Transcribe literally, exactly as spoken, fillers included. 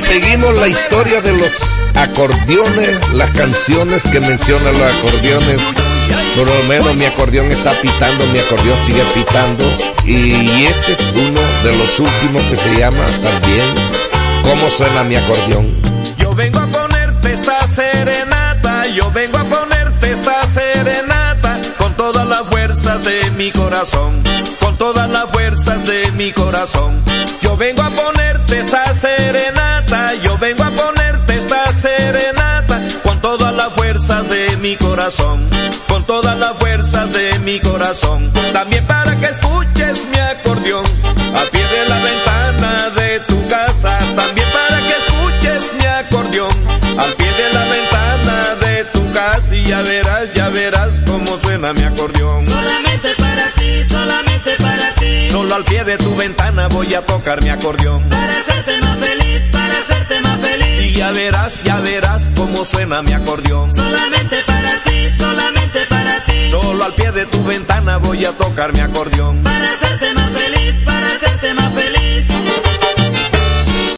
seguimos la historia de los acordeones, las canciones que mencionan los acordeones. Por lo menos mi acordeón está pitando, mi acordeón sigue pitando. Y este es uno de los últimos que se llama también ¿Cómo suena mi acordeón? Yo vengo a ponerte esta serenata, yo vengo a ponerte esta serenata, con todas las fuerzas de mi corazón, con todas las fuerzas de mi corazón. Yo vengo a ponerte esta serenata, yo vengo a ponerte esta serenata, con todas las fuerzas de mi corazón, con todas las fuerzas de mi corazón. También para que escuches mi acordeón al pie de la ventana de tu casa, también para que escuches mi acordeón al pie de la ventana de tu casa, y ya verás, ya verás cómo suena mi acordeón. Solamente para ti, solamente para ti, solo al pie de tu ventana voy a tocar mi acordeón, para hacerte más feliz, para hacerte más feliz. Y ya verás, ya verás cómo suena mi acordeón. Solamente para ti, solamente para ti, solo al pie de tu ventana voy a tocar mi acordeón, para hacerte más